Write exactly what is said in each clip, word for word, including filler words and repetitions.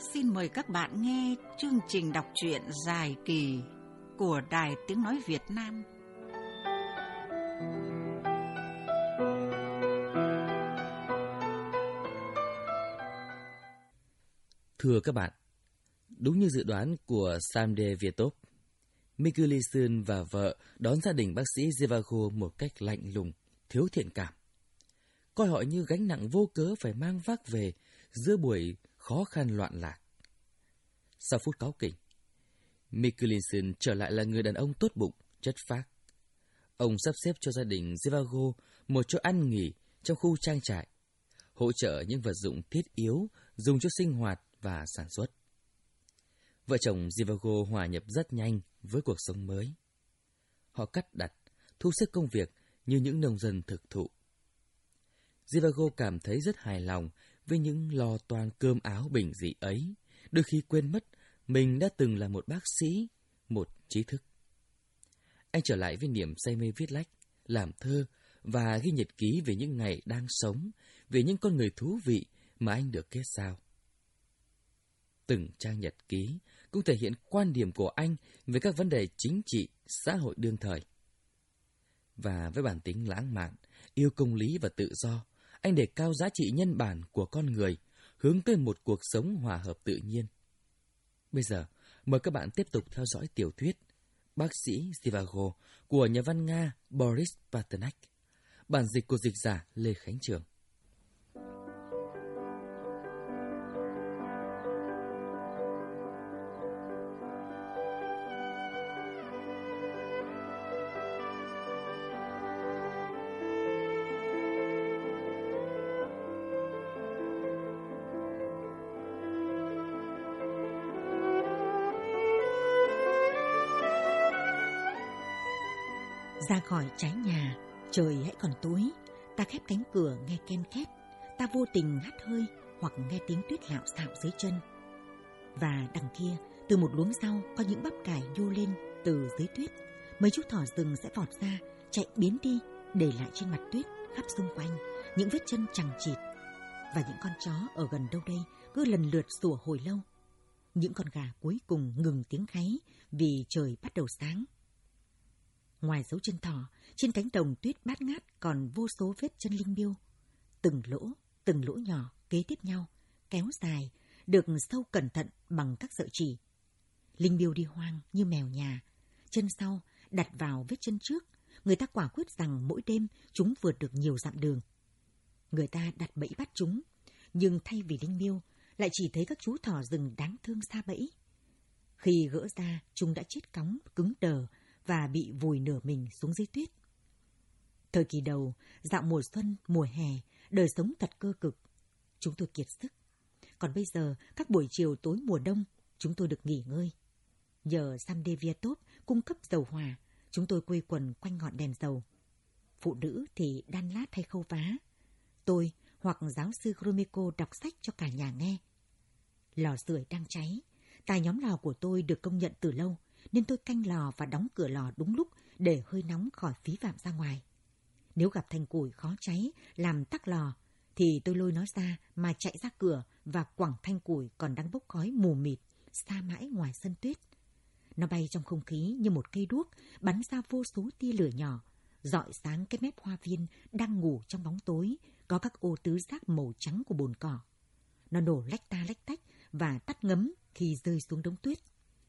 Xin mời các bạn nghe chương trình đọc truyện dài kỳ của Đài Tiếng Nói Việt Nam. Thưa các bạn, đúng như dự đoán của Samde Vietop, Mikkelsen và vợ đón gia đình bác sĩ Zhivago một cách lạnh lùng, thiếu thiện cảm. Coi họ như gánh nặng vô cớ phải mang vác về giữa buổi khó khăn loạn lạc. Sau phút cáu kỉnh, Mikkelsen trở lại là người đàn ông tốt bụng, chất phác. Ông sắp xếp cho gia đình Zhivago một chỗ ăn nghỉ trong khu trang trại, hỗ trợ những vật dụng thiết yếu dùng cho sinh hoạt và sản xuất. Vợ chồng Zhivago hòa nhập rất nhanh với cuộc sống mới. Họ cắt đặt, thu xếp công việc như những nông dân thực thụ. Zhivago cảm thấy rất hài lòng với những lo toan cơm áo bình dị ấy, đôi khi quên mất mình đã từng là một bác sĩ, một trí thức. Anh trở lại với niềm say mê viết lách, làm thơ và ghi nhật ký về những ngày đang sống, về những con người thú vị mà anh được kết giao. Từng trang nhật ký cũng thể hiện quan điểm của anh về các vấn đề chính trị, xã hội đương thời. Và với bản tính lãng mạn, yêu công lý và tự do, anh đề cao giá trị nhân bản của con người, hướng tới một cuộc sống hòa hợp tự nhiên. Bây giờ, mời các bạn tiếp tục theo dõi tiểu thuyết Bác sĩ Zhivago của nhà văn Nga Boris Pasternak, bản dịch của dịch giả Lê Khánh Trường. Ra khỏi trái nhà, trời hãy còn tối, ta khép cánh cửa nghe ken két, ta vô tình hắt hơi hoặc nghe tiếng tuyết lạo xạo dưới chân. Và đằng kia, từ một luống rau có những bắp cải nhô lên từ dưới tuyết, mấy chú thỏ rừng sẽ vọt ra, chạy biến đi, để lại trên mặt tuyết khắp xung quanh những vết chân chằng chịt. Và những con chó ở gần đâu đây cứ lần lượt sủa hồi lâu. Những con gà cuối cùng ngừng tiếng gáy vì trời bắt đầu sáng. Ngoài dấu chân thỏ, trên cánh đồng tuyết bát ngát còn vô số vết chân linh miêu. Từng lỗ, từng lỗ nhỏ kế tiếp nhau, kéo dài, được sâu cẩn thận bằng các sợi chỉ. Linh miêu đi hoang như mèo nhà, chân sau đặt vào vết chân trước. Người ta quả quyết rằng mỗi đêm chúng vượt được nhiều dặm đường. Người ta đặt bẫy bắt chúng, nhưng thay vì linh miêu, lại chỉ thấy các chú thỏ rừng đáng thương xa bẫy. Khi gỡ ra, chúng đã chết cóng, cứng đờ, và bị vùi nửa mình xuống dưới tuyết. Thời kỳ đầu, dạo mùa xuân, mùa hè, đời sống thật cơ cực. Chúng tôi kiệt sức. Còn bây giờ, các buổi chiều tối mùa đông, chúng tôi được nghỉ ngơi. Nhờ Samde Vietop cung cấp dầu hỏa, chúng tôi quây quần quanh ngọn đèn dầu. Phụ nữ thì đan lát hay khâu vá. Tôi hoặc giáo sư Gromyko đọc sách cho cả nhà nghe. Lò sưởi đang cháy. Tài nhóm lò của tôi được công nhận từ lâu, nên tôi canh lò và đóng cửa lò đúng lúc để hơi nóng khỏi phí phạm ra ngoài. Nếu gặp thanh củi khó cháy, làm tắc lò, thì tôi lôi nó ra mà chạy ra cửa và quẳng thanh củi còn đang bốc khói mù mịt, xa mãi ngoài sân tuyết. Nó bay trong không khí như một cây đuốc, bắn ra vô số tia lửa nhỏ, rọi sáng cái mép hoa viên đang ngủ trong bóng tối, có các ô tứ giác màu trắng của bồn cỏ. Nó nổ lách ta lách tách và tắt ngấm khi rơi xuống đống tuyết.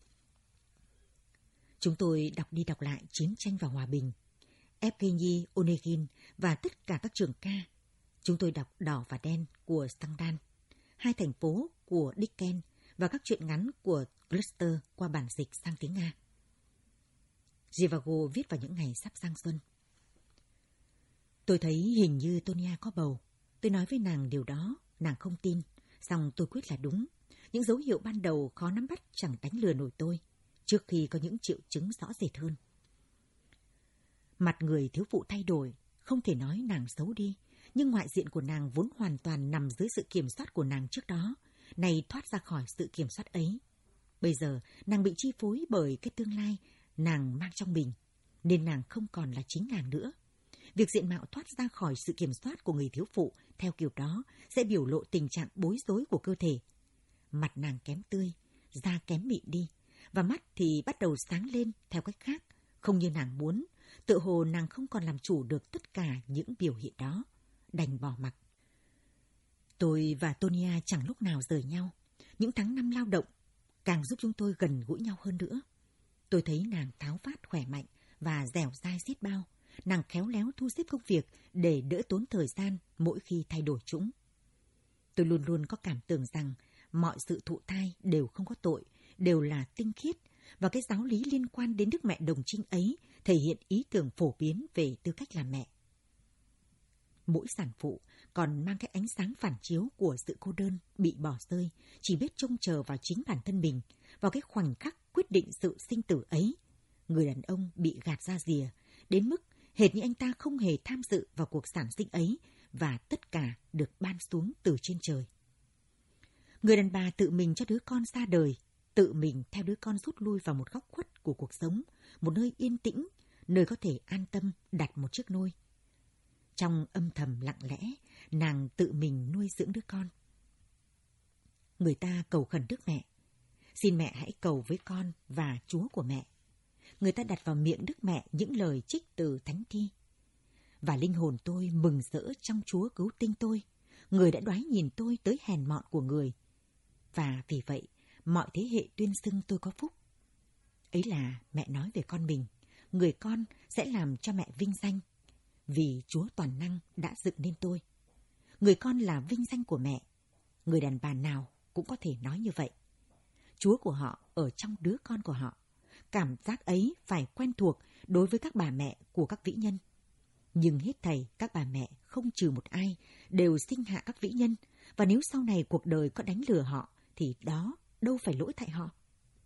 Chúng tôi đọc đi đọc lại Chiến tranh và Hòa bình, Evgeny Onegin và tất cả các trường ca. Chúng tôi đọc Đỏ và Đen của Stendhal, Hai thành phố của Dickens và các truyện ngắn của Cluster qua bản dịch sang tiếng Nga. Zhivago viết vào những ngày sắp sang xuân. Tôi thấy hình như Tonia có bầu. Tôi nói với nàng điều đó, nàng không tin. Song tôi quyết là đúng. Những dấu hiệu ban đầu khó nắm bắt chẳng đánh lừa nổi tôi, trước khi có những triệu chứng rõ rệt hơn. Mặt người thiếu phụ thay đổi, không thể nói nàng xấu đi, nhưng ngoại diện của nàng vốn hoàn toàn nằm dưới sự kiểm soát của nàng trước đó, nay thoát ra khỏi sự kiểm soát ấy. Bây giờ, nàng bị chi phối bởi cái tương lai nàng mang trong mình, nên nàng không còn là chính nàng nữa. Việc diện mạo thoát ra khỏi sự kiểm soát của người thiếu phụ theo kiểu đó sẽ biểu lộ tình trạng bối rối của cơ thể. mặt nàng kém tươi, da kém mịn đi, và mắt thì bắt đầu sáng lên theo cách khác, không như nàng muốn, tựa hồ nàng không còn làm chủ được tất cả những biểu hiện đó, đành bỏ mặc. Tôi và Tonia chẳng lúc nào rời nhau, những tháng năm lao động càng giúp chúng tôi gần gũi nhau hơn nữa. Tôi thấy nàng tháo vát khỏe mạnh và dẻo dai xiết bao, nàng khéo léo thu xếp công việc để đỡ tốn thời gian mỗi khi thay đổi chủng. Tôi luôn luôn có cảm tưởng rằng mọi sự thụ thai đều không có tội, đều là tinh khiết, và cái giáo lý liên quan đến Đức Mẹ Đồng Trinh ấy thể hiện ý tưởng phổ biến về tư cách làm mẹ. Mỗi sản phụ còn mang cái ánh sáng phản chiếu của sự cô đơn, bị bỏ rơi, chỉ biết trông chờ vào chính bản thân mình, vào cái khoảnh khắc quyết định sự sinh tử ấy. Người đàn ông bị gạt ra rìa, đến mức hệt như anh ta không hề tham dự vào cuộc sản sinh ấy, và tất cả được ban xuống từ trên trời. Người đàn bà tự mình cho đứa con ra đời, tự mình theo đứa con rút lui vào một góc khuất của cuộc sống, một nơi yên tĩnh, nơi có thể an tâm đặt một chiếc nôi. Trong âm thầm lặng lẽ, nàng tự mình nuôi dưỡng đứa con. Người ta cầu khẩn Đức Mẹ, xin mẹ hãy cầu với con và Chúa của mẹ. Người ta đặt vào miệng Đức Mẹ những lời trích từ Thánh Thi. Và linh hồn tôi mừng rỡ trong Chúa cứu tinh tôi, người đã đoái nhìn tôi tới hèn mọn của người. Và vì vậy, mọi thế hệ tuyên xưng tôi có phúc. Ấy là mẹ nói về con mình, người con sẽ làm cho mẹ vinh danh, vì Chúa toàn năng đã dựng nên tôi. Người con là vinh danh của mẹ, người đàn bà nào cũng có thể nói như vậy. Chúa của họ ở trong đứa con của họ. Cảm giác ấy phải quen thuộc đối với các bà mẹ của các vĩ nhân. Nhưng hết thảy các bà mẹ không trừ một ai đều sinh hạ các vĩ nhân, và nếu sau này cuộc đời có đánh lừa họ thì đó đâu phải lỗi tại họ.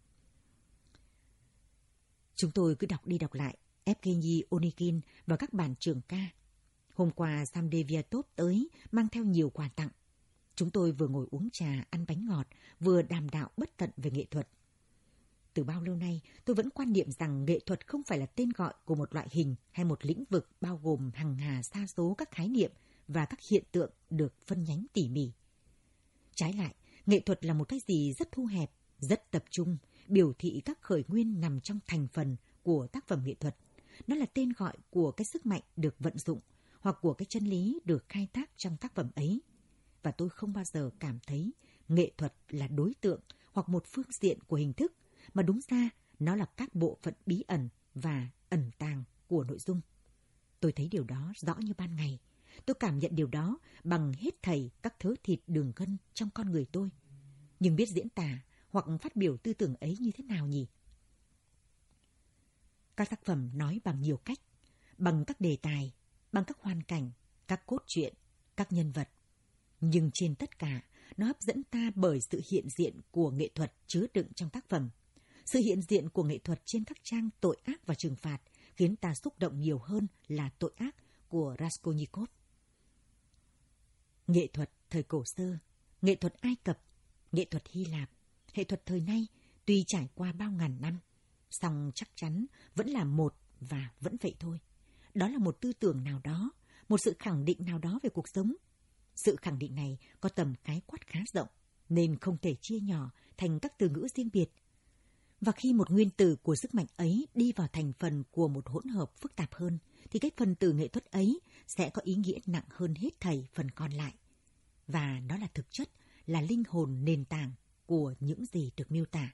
Chúng tôi cứ đọc đi đọc lại Evgeny Onegin và các bản trường ca. Hôm qua Samdei Viatov tới mang theo nhiều quà tặng. Chúng tôi vừa ngồi uống trà, ăn bánh ngọt, vừa đàm đạo bất tận về nghệ thuật. Từ bao lâu nay, tôi vẫn quan niệm rằng nghệ thuật không phải là tên gọi của một loại hình hay một lĩnh vực bao gồm hằng hà sa số các khái niệm và các hiện tượng được phân nhánh tỉ mỉ. Trái lại, nghệ thuật là một cái gì rất thu hẹp, rất tập trung, biểu thị các khởi nguyên nằm trong thành phần của tác phẩm nghệ thuật. Nó là tên gọi của cái sức mạnh được vận dụng hoặc của cái chân lý được khai thác trong tác phẩm ấy. Và tôi không bao giờ cảm thấy nghệ thuật là đối tượng hoặc một phương diện của hình thức, mà đúng ra nó là các bộ phận bí ẩn và ẩn tàng của nội dung. Tôi thấy điều đó rõ như ban ngày. Tôi cảm nhận điều đó bằng hết thảy các thớ thịt đường gân trong con người tôi. Nhưng biết diễn tả hoặc phát biểu tư tưởng ấy như thế nào nhỉ? Các tác phẩm nói bằng nhiều cách, bằng các đề tài, bằng các hoàn cảnh, các cốt truyện, các nhân vật. Nhưng trên tất cả, nó hấp dẫn ta bởi sự hiện diện của nghệ thuật chứa đựng trong tác phẩm. Sự hiện diện của nghệ thuật trên các trang tội ác và trừng phạt khiến ta xúc động nhiều hơn là tội ác của Raskolnikov. Nghệ thuật thời cổ xưa, nghệ thuật Ai Cập, nghệ thuật Hy Lạp, nghệ thuật thời nay tuy trải qua bao ngàn năm, song chắc chắn vẫn là một và vẫn vậy thôi. Đó là một tư tưởng nào đó, một sự khẳng định nào đó về cuộc sống. Sự khẳng định này có tầm khái quát khá rộng, nên không thể chia nhỏ thành các từ ngữ riêng biệt. Và khi một nguyên tử của sức mạnh ấy đi vào thành phần của một hỗn hợp phức tạp hơn, thì cái phần tử nghệ thuật ấy sẽ có ý nghĩa nặng hơn hết thảy phần còn lại. Và nó là thực chất, là linh hồn nền tảng của những gì được miêu tả.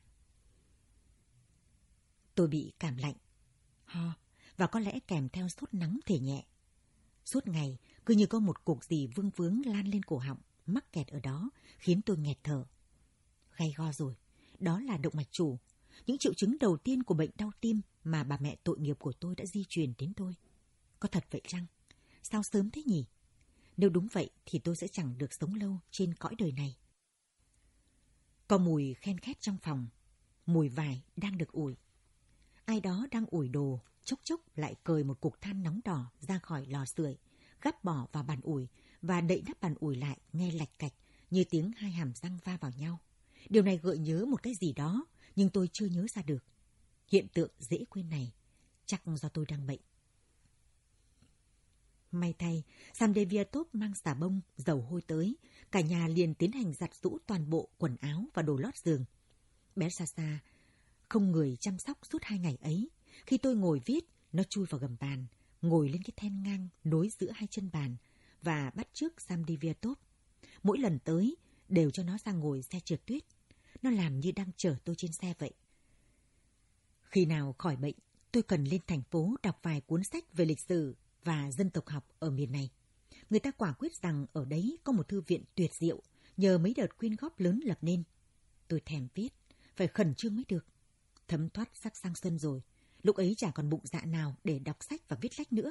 Tôi bị cảm lạnh, ho, và có lẽ kèm theo sốt nóng thể nhẹ. Suốt ngày, cứ như có một cục gì vương vướng lan lên cổ họng, mắc kẹt ở đó, khiến tôi nghẹt thở. Gay go rồi, đó là động mạch chủ. Những triệu chứng đầu tiên của bệnh đau tim mà bà mẹ tội nghiệp của tôi đã di truyền đến tôi. Có thật vậy chăng? Sao sớm thế nhỉ? Nếu đúng vậy thì tôi sẽ chẳng được sống lâu trên cõi đời này. Có mùi khen khét trong phòng, mùi vải đang được ủi. Ai đó đang ủi đồ, chốc chốc lại cời một cục than nóng đỏ ra khỏi lò sưởi, gắp bỏ vào bàn ủi và đậy nắp bàn ủi lại nghe lạch cạch như tiếng hai hàm răng va vào nhau. Điều này gợi nhớ một cái gì đó, nhưng tôi chưa nhớ ra được. Hiện tượng dễ quên này, chắc do tôi đang bệnh. May thay, Samdeviatov mang xà bông, dầu hôi tới, cả nhà liền tiến hành giặt giũ toàn bộ quần áo và đồ lót giường. Bé Sasa không người chăm sóc suốt hai ngày ấy. Khi tôi ngồi viết, nó chui vào gầm bàn, ngồi lên cái then ngang nối giữa hai chân bàn và bắt chước Samdeviatov. Mỗi lần tới, đều cho nó ra ngồi xe trượt tuyết. Nó làm như đang chở tôi trên xe vậy. Khi nào khỏi bệnh, tôi cần lên thành phố đọc vài cuốn sách về lịch sử và dân tộc học ở miền này. Người ta quả quyết rằng ở đấy có một thư viện tuyệt diệu, nhờ mấy đợt quyên góp lớn lập nên. Tôi thèm viết, phải khẩn trương mới được. Thấm thoát sắp sang xuân rồi, lúc ấy chả còn bụng dạ nào để đọc sách và viết lách nữa.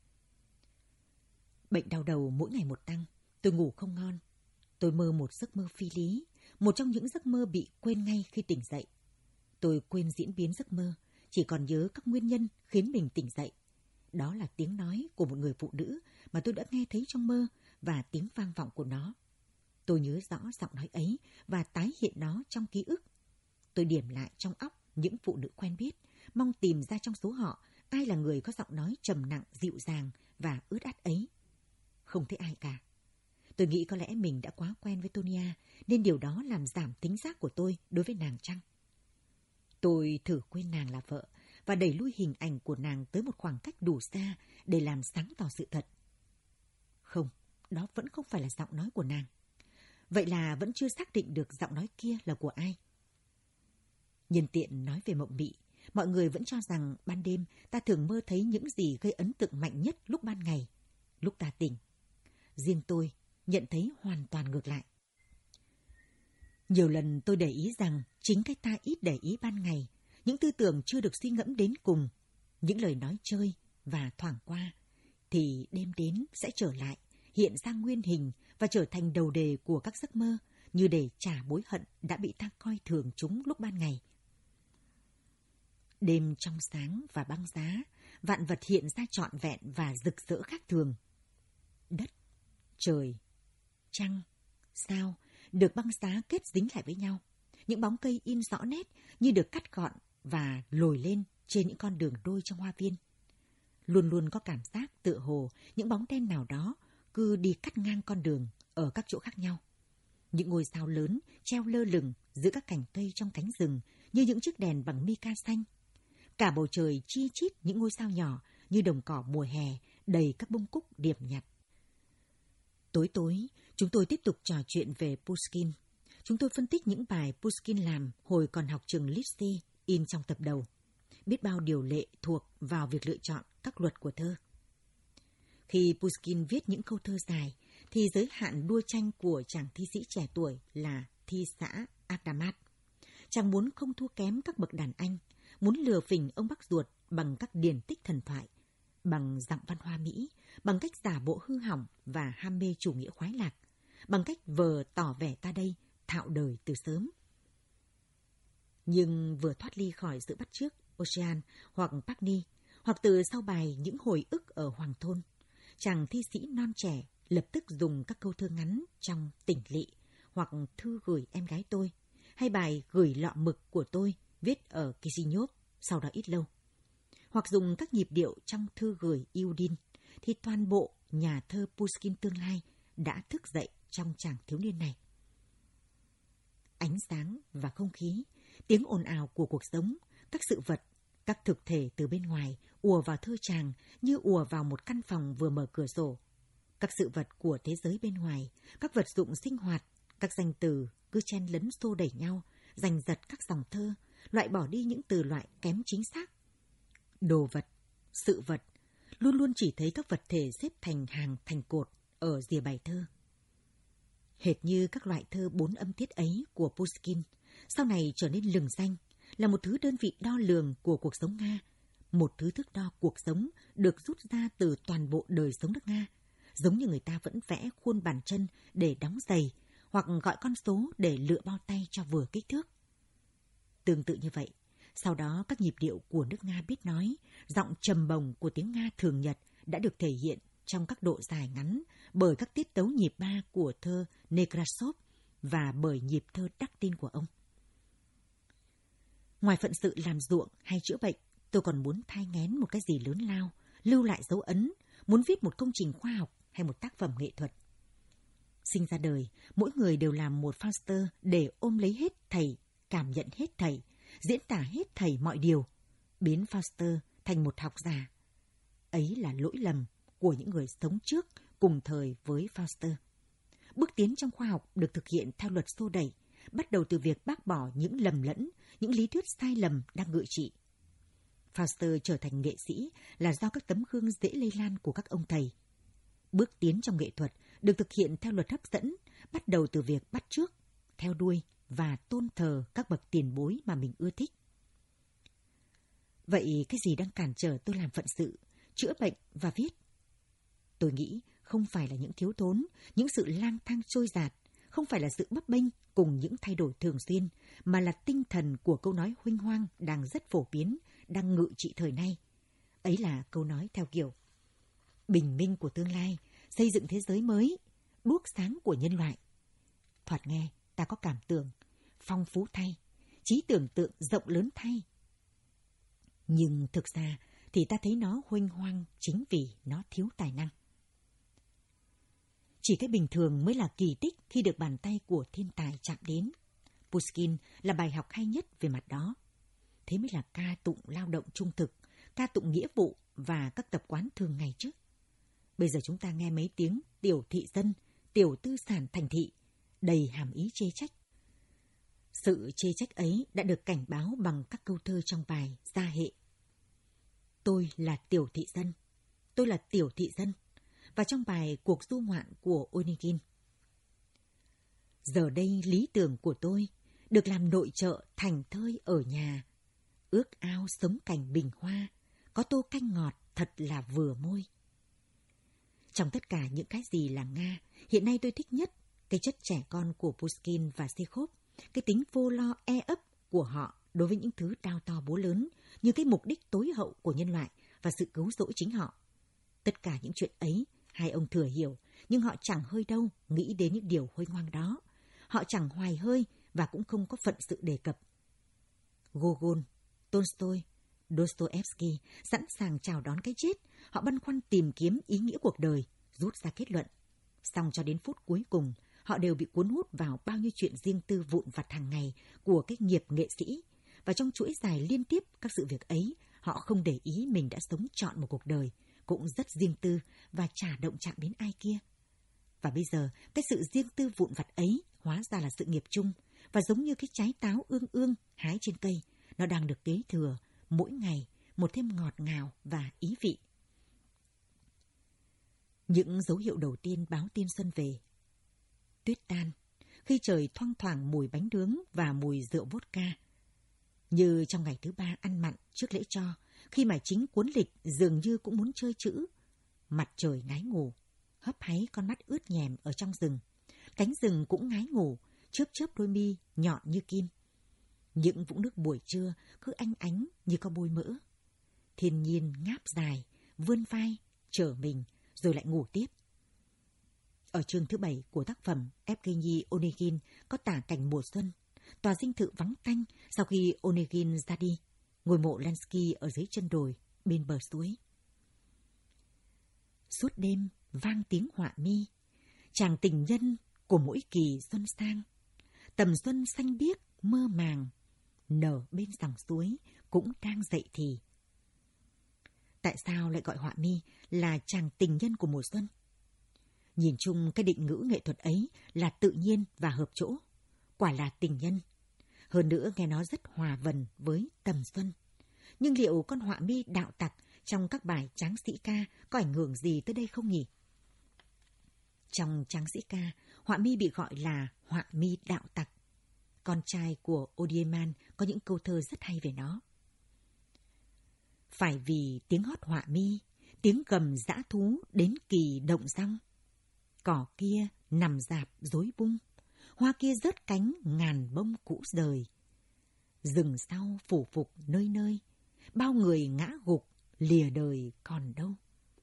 Bệnh đau đầu mỗi ngày một tăng, tôi ngủ không ngon. Tôi mơ một giấc mơ phi lý, một trong những giấc mơ bị quên ngay khi tỉnh dậy. Tôi quên diễn biến giấc mơ, chỉ còn nhớ các nguyên nhân khiến mình tỉnh dậy. Đó là tiếng nói của một người phụ nữ mà tôi đã nghe thấy trong mơ và tiếng vang vọng của nó. Tôi nhớ rõ giọng nói ấy và tái hiện nó trong ký ức. Tôi điểm lại trong óc những phụ nữ quen biết, mong tìm ra trong số họ ai là người có giọng nói trầm nặng, dịu dàng và ướt át ấy. Không thấy ai cả. Tôi nghĩ có lẽ mình đã quá quen với Tonia, nên điều đó làm giảm tính giác của tôi đối với nàng chăng. Tôi thử quên nàng là vợ và đẩy lui hình ảnh của nàng tới một khoảng cách đủ xa để làm sáng tỏ sự thật. Không, đó vẫn không phải là giọng nói của nàng. Vậy là vẫn chưa xác định được giọng nói kia là của ai. Nhân tiện nói về mộng mị, mọi người vẫn cho rằng ban đêm ta thường mơ thấy những gì gây ấn tượng mạnh nhất lúc ban ngày, lúc ta tỉnh. Riêng tôi nhận thấy hoàn toàn ngược lại. Nhiều lần tôi để ý rằng chính cái ta ít để ý ban ngày, những tư tưởng chưa được suy ngẫm đến cùng, những lời nói chơi và thoảng qua, thì đêm đến sẽ trở lại, hiện ra nguyên hình và trở thành đầu đề của các giấc mơ, như để trả mối hận đã bị ta coi thường chúng lúc ban ngày. Đêm trong sáng và băng giá, vạn vật hiện ra trọn vẹn và rực rỡ khác thường. Đất, trời, trăng, sao được băng giá kết dính lại với nhau. Những bóng cây in rõ nét như được cắt gọn và lồi lên trên những con đường đôi trong hoa viên. Luôn luôn có cảm giác tựa hồ những bóng đen nào đó cứ đi cắt ngang con đường ở các chỗ khác nhau. Những ngôi sao lớn treo lơ lửng giữa các cành cây trong cánh rừng như những chiếc đèn bằng mica xanh. Cả bầu trời chi chít những ngôi sao nhỏ như đồng cỏ mùa hè đầy các bông cúc điểm nhặt. Tối tối, chúng tôi tiếp tục trò chuyện về Pushkin. Chúng tôi phân tích những bài Pushkin làm hồi còn học trường Lipsy in trong tập đầu. Biết bao điều lệ thuộc vào việc lựa chọn các luật của thơ. Khi Pushkin viết những câu thơ dài, thì giới hạn đua tranh của chàng thi sĩ trẻ tuổi là thi xã Akdamat. Chàng muốn không thua kém các bậc đàn anh, muốn lừa phỉnh ông bác ruột bằng các điển tích thần thoại, bằng giọng văn hoa Mỹ, bằng cách giả bộ hư hỏng và ham mê chủ nghĩa khoái lạc, bằng cách vờ tỏ vẻ ta đây thạo đời từ sớm. Nhưng vừa thoát ly khỏi sự bắt chước Ocean hoặc Pagny, hoặc từ sau bài Những hồi ức ở Hoàng thôn, chàng thi sĩ non trẻ lập tức dùng các câu thơ ngắn trong Tỉnh lỵ hoặc Thư gửi em gái tôi, hay bài Gửi lọ mực của tôi viết ở Kizhinyov sau đó ít lâu, hoặc dùng các nhịp điệu trong Thư gửi Iudin, thì toàn bộ nhà thơ Pushkin tương lai đã thức dậy trong chàng thiếu niên này. Ánh sáng và không khí, tiếng ồn ào của cuộc sống, các sự vật, các thực thể từ bên ngoài ùa vào thơ chàng như ùa vào một căn phòng vừa mở cửa sổ. Các sự vật của thế giới bên ngoài, các vật dụng sinh hoạt, các danh từ cứ chen lấn xô đẩy nhau, giành giật các dòng thơ, loại bỏ đi những từ loại kém chính xác. Đồ vật, sự vật, luôn luôn chỉ thấy các vật thể xếp thành hàng thành cột ở rìa bài thơ. Hệt như các loại thơ bốn âm tiết ấy của Pushkin, sau này trở nên lừng danh, là một thứ đơn vị đo lường của cuộc sống Nga, một thứ thước đo cuộc sống được rút ra từ toàn bộ đời sống nước Nga, giống như người ta vẫn vẽ khuôn bàn chân để đóng giày, hoặc gọi con số để lựa bao tay cho vừa kích thước. Tương tự như vậy, sau đó các nhịp điệu của nước Nga biết nói, giọng trầm bồng của tiếng Nga thường nhật đã được thể hiện trong các độ dài ngắn bởi các tiết tấu nhịp ba của thơ Nekrasov và bởi nhịp thơ đắc tin của ông. Ngoài phận sự làm ruộng hay chữa bệnh, tôi còn muốn thai nghén một cái gì lớn lao, lưu lại dấu ấn, muốn viết một công trình khoa học hay một tác phẩm nghệ thuật. Sinh ra đời, mỗi người đều làm một Faustus để ôm lấy hết thảy, cảm nhận hết thảy, diễn tả hết thảy mọi điều, biến Faustus thành một học giả. Ấy là lỗi lầm của những người sống trước cùng thời với Faustus. Bước tiến trong khoa học được thực hiện theo luật xô đẩy, bắt đầu từ việc bác bỏ những lầm lẫn, những lý thuyết sai lầm đang ngự trị. Faustus trở thành nghệ sĩ là do các tấm gương dễ lây lan của các ông thầy. Bước tiến trong nghệ thuật được thực hiện theo luật hấp dẫn, bắt đầu từ việc bắt chước, theo đuôi và tôn thờ các bậc tiền bối mà mình ưa thích. Vậy cái gì đang cản trở tôi làm phận sự, chữa bệnh và viết? Tôi nghĩ không phải là những thiếu thốn, những sự lang thang trôi dạt, không phải là sự bấp bênh cùng những thay đổi thường xuyên, mà là tinh thần của câu nói huênh hoang đang rất phổ biến, đang ngự trị thời nay. Ấy là câu nói theo kiểu: bình minh của tương lai, xây dựng thế giới mới, đuốc sáng của nhân loại. Thoạt nghe ta có cảm tưởng phong phú thay, trí tưởng tượng rộng lớn thay. Nhưng thực ra thì ta thấy nó huênh hoang chính vì nó thiếu tài năng. Chỉ cái bình thường mới là kỳ tích khi được bàn tay của thiên tài chạm đến. Pushkin là bài học hay nhất về mặt đó. Thế mới là ca tụng lao động trung thực, ca tụng nghĩa vụ và các tập quán thường ngày chứ. Bây giờ chúng ta nghe mấy tiếng tiểu thị dân, tiểu tư sản thành thị, đầy hàm ý chê trách. Sự chê trách ấy đã được cảnh báo bằng các câu thơ trong bài Gia hệ. Tôi là tiểu thị dân, tôi là tiểu thị dân, và trong bài Cuộc du ngoạn của Onegin. Giờ đây lý tưởng của tôi được làm nội trợ thành thơi ở nhà, ước ao sống cảnh bình hoa, có tô canh ngọt thật là vừa môi. Trong tất cả những cái gì là Nga, hiện nay tôi thích nhất cái chất trẻ con của Pushkin và Chekhov, cái tính vô lo e ấp của họ đối với những thứ đao to búa lớn như cái mục đích tối hậu của nhân loại và sự cứu rỗi chính họ. Tất cả những chuyện ấy hai ông thừa hiểu, nhưng họ chẳng hơi đâu nghĩ đến những điều huênh hoang đó. Họ chẳng hoài hơi và cũng không có phận sự đề cập. Gogol, Tolstoy, Dostoevsky sẵn sàng chào đón cái chết. Họ băn khoăn tìm kiếm ý nghĩa cuộc đời, rút ra kết luận. Xong cho đến phút cuối cùng, họ đều bị cuốn hút vào bao nhiêu chuyện riêng tư vụn vặt hàng ngày của cái nghiệp nghệ sĩ. Và trong chuỗi dài liên tiếp các sự việc ấy, họ không để ý mình đã sống trọn một cuộc đời, cũng rất riêng tư và chả động chạm đến ai kia. Và bây giờ, cái sự riêng tư vụn vặt ấy hóa ra là sự nghiệp chung, và giống như cái trái táo ương ương hái trên cây, nó đang được kế thừa mỗi ngày một thêm ngọt ngào và ý vị. Những dấu hiệu đầu tiên báo tin xuân về. Tuyết tan, khi trời thoang thoảng mùi bánh nướng và mùi rượu vodka. Như trong ngày thứ ba ăn mặn trước lễ cho, khi mà chính cuốn lịch dường như cũng muốn chơi chữ. Mặt trời ngái ngủ, hấp háy con mắt ướt nhèm ở trong rừng. Cánh rừng cũng ngái ngủ, chớp chớp đôi mi nhọn như kim. Những vũng nước buổi trưa cứ ánh ánh như có bôi mỡ. Thiên nhiên ngáp dài, vươn vai, trở mình, rồi lại ngủ tiếp. Ở chương thứ bảy của tác phẩm Evgeny Onegin có tả cảnh mùa xuân. Tòa dinh thự vắng tanh sau khi Onegin ra đi. Ngôi mộ Lansky ở dưới chân đồi, bên bờ suối. Suốt đêm vang tiếng họa mi, chàng tình nhân của mỗi kỳ xuân sang. Tầm xuân xanh biếc mơ màng, nở bên dòng suối cũng đang dậy thì. Tại sao lại gọi họa mi là chàng tình nhân của mùa xuân? Nhìn chung cái định ngữ nghệ thuật ấy là tự nhiên và hợp chỗ. Quả là tình nhân. Hơn nữa nghe nó rất hòa vần với tầm xuân. Nhưng liệu con họa mi đạo tặc trong các bài tráng sĩ ca có ảnh hưởng gì tới đây không nhỉ? Trong tráng sĩ ca, họa mi bị gọi là họa mi đạo tặc. Con trai của Odieman có những câu thơ rất hay về nó. Phải vì tiếng hót họa mi, tiếng gầm dã thú đến kỳ động rong. Cỏ kia nằm rạp rối bung, hoa kia rớt cánh ngàn bông cũ rời. Rừng sau phủ phục nơi nơi, bao người ngã gục, lìa đời còn đâu.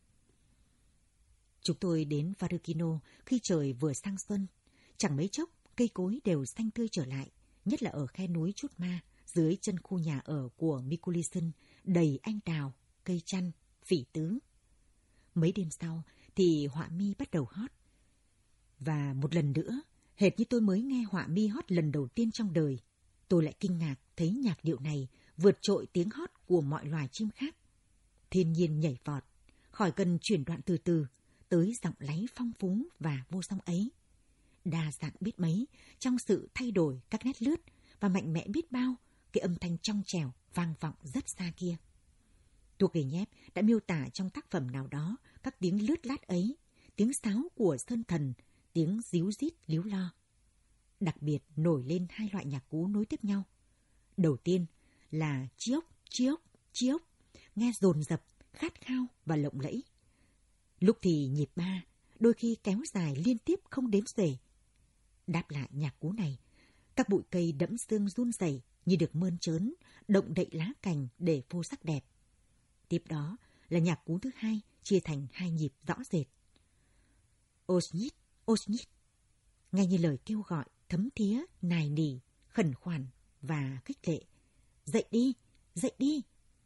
Chúng tôi đến Varukino khi trời vừa sang xuân. Chẳng mấy chốc, cây cối đều xanh tươi trở lại, nhất là ở khe núi Chút Ma, dưới chân khu nhà ở của Mikulisin, đầy anh đào, cây chăn, phỉ tứ. Mấy đêm sau thì họa mi bắt đầu hót. Và một lần nữa, hệt như tôi mới nghe họa mi hót lần đầu tiên trong đời, tôi lại kinh ngạc thấy nhạc điệu này vượt trội tiếng hót của mọi loài chim khác. Thiên nhiên nhảy vọt, khỏi cần chuyển đoạn từ từ, tới giọng láy phong phú và vô song ấy. Đa dạng biết mấy, trong sự thay đổi các nét lướt và mạnh mẽ biết bao, cái âm thanh trong trẻo vang vọng rất xa kia. Turgenev đã miêu tả trong tác phẩm nào đó các tiếng lướt lát ấy, tiếng sáo của sơn thần, tiếng ríu rít líu lo. Đặc biệt nổi lên hai loại nhạc cú nối tiếp nhau. Đầu tiên là chiốc, chiốc, chiốc, nghe dồn dập, khát khao và lộng lẫy. Lúc thì nhịp ba, đôi khi kéo dài liên tiếp không đếm xuể. Đáp lại nhạc cú này, các bụi cây đẫm sương run rẩy như được mơn trớn, động đậy lá cành để phô sắc đẹp. Tiếp đó là nhạc cú thứ hai, chia thành hai nhịp rõ rệt. Osnit, osnit, nghe như lời kêu gọi thấm thía, nài nỉ, khẩn khoản và khích lệ. Dậy đi, dậy đi.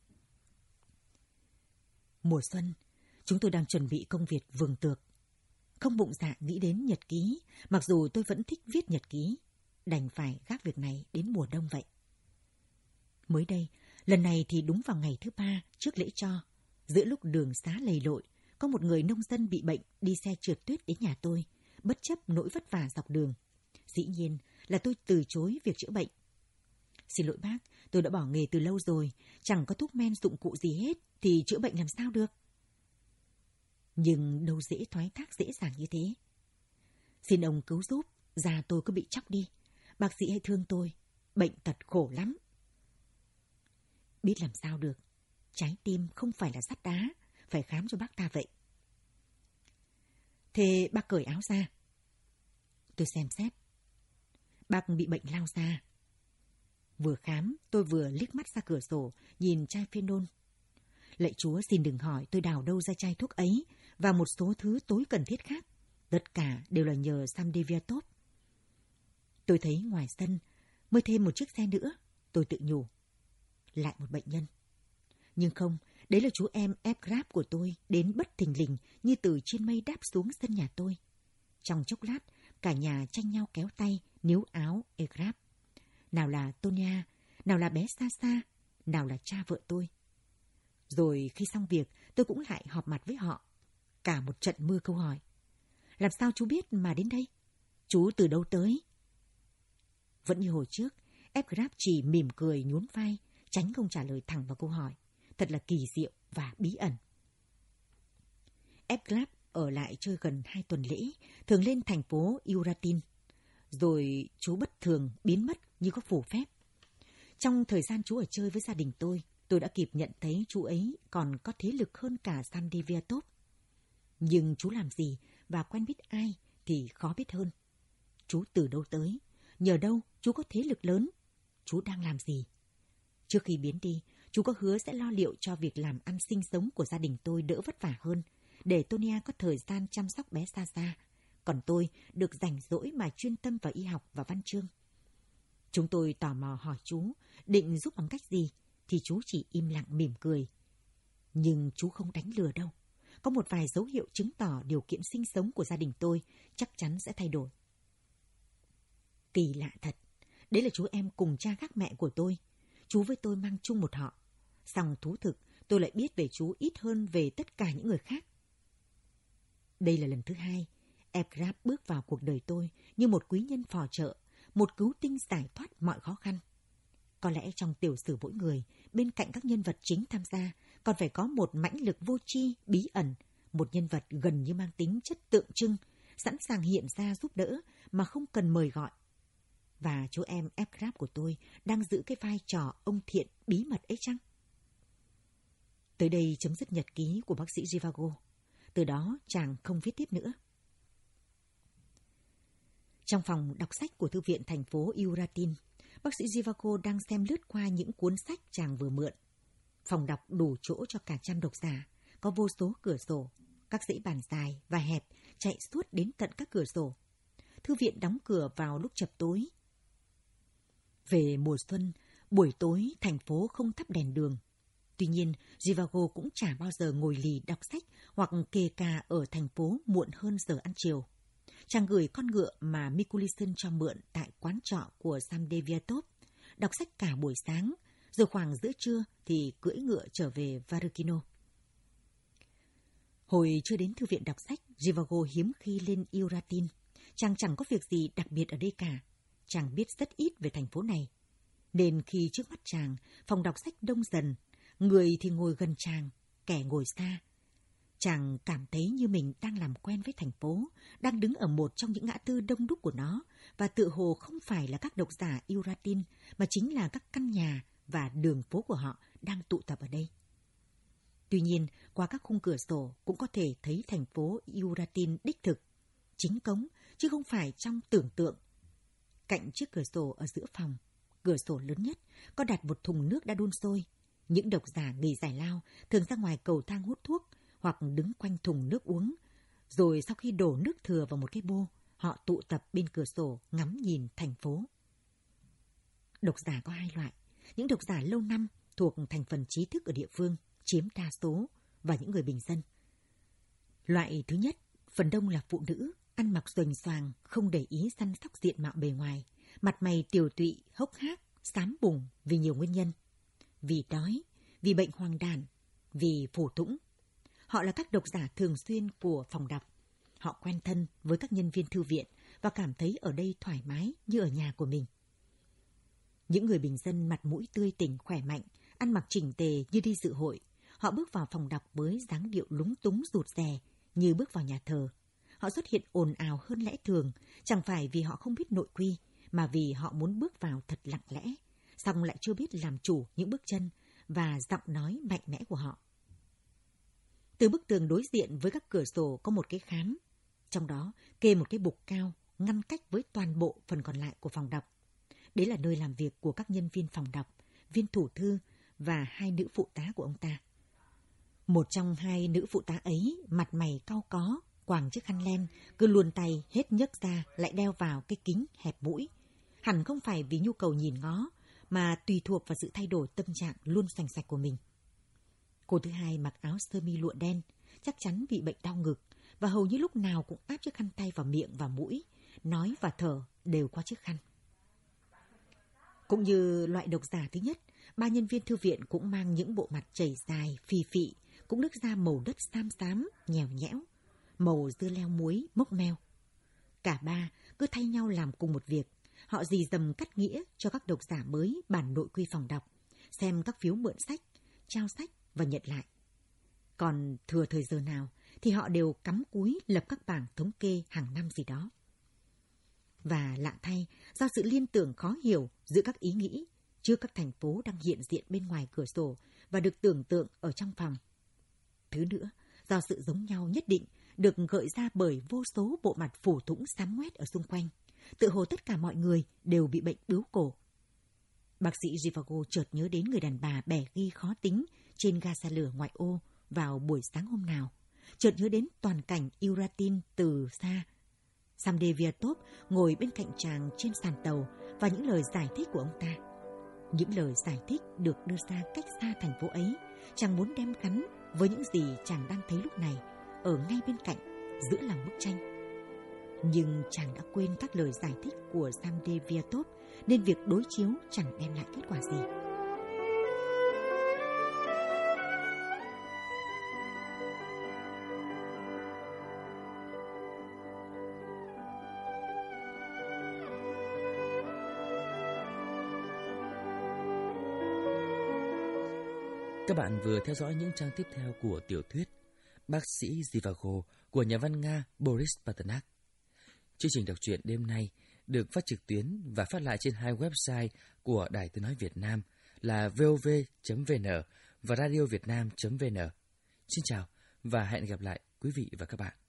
Mùa xuân, chúng tôi đang chuẩn bị công việc vườn tược. Không bụng dạ nghĩ đến nhật ký, mặc dù tôi vẫn thích viết nhật ký, đành phải gác việc này đến mùa đông vậy. Mới đây, lần này thì đúng vào ngày thứ ba trước lễ cho, giữa lúc đường xá lầy lội, có một người nông dân bị bệnh đi xe trượt tuyết đến nhà tôi, bất chấp nỗi vất vả dọc đường. Dĩ nhiên là tôi từ chối việc chữa bệnh. Xin lỗi bác, tôi đã bỏ nghề từ lâu rồi, chẳng có thuốc men dụng cụ gì hết thì chữa bệnh làm sao được. Nhưng đâu dễ thoái thác dễ dàng như thế. Xin ông cứu giúp, da tôi cứ bị chóc đi. Bác sĩ hãy thương tôi, bệnh tật khổ lắm. Biết làm sao được, trái tim không phải là sắt đá, phải khám cho bác ta vậy. Thế bác cởi áo ra. Tôi xem xét. Bác bị bệnh lao da. Vừa khám, tôi vừa liếc mắt ra cửa sổ, nhìn chai phenol. Lạy Chúa xin đừng hỏi tôi đào đâu ra chai thuốc ấy và một số thứ tối cần thiết khác. Tất cả đều là nhờ Samdeviatov. Tôi thấy ngoài sân mới thêm một chiếc xe nữa. Tôi tự nhủ. Lại một bệnh nhân. Nhưng không, đấy là chú em Evgraf của tôi đến bất thình lình như từ trên mây đáp xuống sân nhà tôi. Trong chốc lát, cả nhà tranh nhau kéo tay, níu áo Evgraf. Nào là Tonia, nào là bé Sasa, nào là cha vợ tôi. Rồi khi xong việc, tôi cũng lại họp mặt với họ. Cả một trận mưa câu hỏi. Làm sao chú biết mà đến đây? Chú từ đâu tới? Vẫn như hồi trước, Evgraf chỉ mỉm cười nhún vai, tránh không trả lời thẳng vào câu hỏi. Thật là kỳ diệu và bí ẩn. Evgraf ở lại chơi gần hai tuần lễ, thường lên thành phố Uratin. Rồi chú bất thường biến mất như có phù phép. Trong thời gian chú ở chơi với gia đình tôi, tôi đã kịp nhận thấy chú ấy còn có thế lực hơn cả Samdeviatov. Nhưng chú làm gì và quen biết ai thì khó biết hơn. Chú từ đâu tới, nhờ đâu chú có thế lực lớn, chú đang làm gì. Trước khi biến đi, chú có hứa sẽ lo liệu cho việc làm ăn sinh sống của gia đình tôi đỡ vất vả hơn, để Tonia có thời gian chăm sóc bé Sasa, còn tôi được rảnh rỗi mà chuyên tâm vào y học và văn chương. Chúng tôi tò mò hỏi chú định giúp bằng cách gì, thì chú chỉ im lặng mỉm cười. Nhưng chú không đánh lừa đâu. Có một vài dấu hiệu chứng tỏ điều kiện sinh sống của gia đình tôi chắc chắn sẽ thay đổi. Kỳ lạ thật. Đấy là chú em cùng cha khác mẹ của tôi. Chú với tôi mang chung một họ. Song thú thực, tôi lại biết về chú ít hơn về tất cả những người khác. Đây là lần thứ hai, Evgraf bước vào cuộc đời tôi như một quý nhân phò trợ, một cứu tinh giải thoát mọi khó khăn. Có lẽ trong tiểu sử mỗi người, bên cạnh các nhân vật chính tham gia, còn phải có một mãnh lực vô tri, bí ẩn, một nhân vật gần như mang tính chất tượng trưng, sẵn sàng hiện ra giúp đỡ mà không cần mời gọi. Và chú em Evgraf của tôi đang giữ cái vai trò ông thiện bí mật ấy chăng? Tới đây chấm dứt nhật ký của bác sĩ Zhivago. Từ đó chàng không viết tiếp nữa. Trong phòng đọc sách của thư viện thành phố Uratin, bác sĩ Zhivago đang xem lướt qua những cuốn sách chàng vừa mượn. Phòng đọc đủ chỗ cho cả trăm độc giả, có vô số cửa sổ, các dãy bàn dài và hẹp chạy suốt đến tận các cửa sổ. Thư viện đóng cửa vào lúc chập tối. Về mùa xuân, buổi tối thành phố không thắp đèn đường. Tuy nhiên, Zhivago cũng chả bao giờ ngồi lì đọc sách hoặc kề cà ở thành phố muộn hơn giờ ăn chiều. Chàng gửi con ngựa mà Mikulisin cho mượn tại quán trọ của Samdeviatov, đọc sách cả buổi sáng, rồi khoảng giữa trưa thì cưỡi ngựa trở về Varukino. Hồi chưa đến thư viện đọc sách, Zhivago hiếm khi lên Iratin. Chàng chẳng có việc gì đặc biệt ở đây cả. Chàng biết rất ít về thành phố này. Nên khi trước mắt chàng, phòng đọc sách đông dần, người thì ngồi gần chàng, kẻ ngồi xa. Chàng cảm thấy như mình đang làm quen với thành phố, đang đứng ở một trong những ngã tư đông đúc của nó, và tựa hồ không phải là các độc giả Iratin, mà chính là các căn nhà và đường phố của họ đang tụ tập ở đây. Tuy nhiên, qua các khung cửa sổ cũng có thể thấy thành phố Iratin đích thực, chính cống, chứ không phải trong tưởng tượng. Cạnh chiếc cửa sổ ở giữa phòng, cửa sổ lớn nhất, có đặt một thùng nước đã đun sôi. Những độc giả nghỉ giải lao thường ra ngoài cầu thang hút thuốc hoặc đứng quanh thùng nước uống. Rồi sau khi đổ nước thừa vào một cái bô, họ tụ tập bên cửa sổ ngắm nhìn thành phố. Độc giả có hai loại. Những độc giả lâu năm thuộc thành phần trí thức ở địa phương, chiếm đa số, và những người bình dân. Loại thứ nhất, phần đông là phụ nữ, ăn mặc xoành xoàng, không để ý săn sóc diện mạo bề ngoài, mặt mày tiều tụy, hốc hác, xám bùng vì nhiều nguyên nhân. Vì đói, vì bệnh hoang đàn, vì phù thủng. Họ là các độc giả thường xuyên của phòng đọc. Họ quen thân với các nhân viên thư viện và cảm thấy ở đây thoải mái như ở nhà của mình. Những người bình dân mặt mũi tươi tỉnh, khỏe mạnh, ăn mặc chỉnh tề như đi dự hội. Họ bước vào phòng đọc với dáng điệu lúng túng rụt rè như bước vào nhà thờ. Họ xuất hiện ồn ào hơn lẽ thường, chẳng phải vì họ không biết nội quy, mà vì họ muốn bước vào thật lặng lẽ, song lại chưa biết làm chủ những bước chân và giọng nói mạnh mẽ của họ. Từ bức tường đối diện với các cửa sổ có một cái khám, trong đó kê một cái bục cao ngăn cách với toàn bộ phần còn lại của phòng đọc. Đấy là nơi làm việc của các nhân viên phòng đọc, viên thủ thư và hai nữ phụ tá của ông ta. Một trong hai nữ phụ tá ấy, mặt mày cau có, quàng chiếc khăn len, cứ luồn tay hết nhấc ra lại đeo vào cái kính hẹp mũi. Hẳn không phải vì nhu cầu nhìn ngó, mà tùy thuộc vào sự thay đổi tâm trạng luôn xoành xoạch của mình. Cô thứ hai mặc áo sơ mi lụa đen, chắc chắn bị bệnh đau ngực, và hầu như lúc nào cũng áp chiếc khăn tay vào miệng và mũi, nói và thở đều qua chiếc khăn. Cũng như loại độc giả thứ nhất, ba nhân viên thư viện cũng mang những bộ mặt chảy dài, phì phị, cũng nước da màu đất xám xám, nhèo nhẽo, màu dưa leo muối, mốc meo. Cả ba cứ thay nhau làm cùng một việc. Họ dì dầm cắt nghĩa cho các độc giả mới bản nội quy phòng đọc, xem các phiếu mượn sách, trao sách và nhận lại. Còn thừa thời giờ nào thì họ đều cắm cúi lập các bảng thống kê hàng năm gì đó. Và lạ thay, do sự liên tưởng khó hiểu giữa các ý nghĩ trước các thành phố đang hiện diện bên ngoài cửa sổ và được tưởng tượng ở trong phòng. Thứ nữa, do sự giống nhau nhất định được gợi ra bởi vô số bộ mặt phủ thủng xám ngoét ở xung quanh, tựa hồ tất cả mọi người đều bị bệnh bướu cổ. Bác sĩ Zhivago chợt nhớ đến người đàn bà bẻ ghi khó tính trên ga xe lửa ngoại ô vào buổi sáng hôm nào, chợt nhớ đến toàn cảnh Iratin từ xa. Samdeviatov ngồi bên cạnh chàng trên sàn tàu và những lời giải thích của ông ta. Những lời giải thích được đưa ra cách xa thành phố ấy, chàng muốn đem gắn với những gì chàng đang thấy lúc này, ở ngay bên cạnh, giữa lòng bức tranh. Nhưng chàng đã quên các lời giải thích của Samdeviatov, nên việc đối chiếu chẳng đem lại kết quả gì. Các bạn vừa theo dõi những trang tiếp theo của tiểu thuyết Bác sĩ Zhivago của nhà văn Nga Boris Pasternak. Chương trình đọc truyện đêm nay được phát trực tuyến và phát lại trên hai website của Đài Tiếng nói Việt Nam là vov chấm vn và radiovietnam chấm vn. Xin chào và hẹn gặp lại quý vị và các bạn.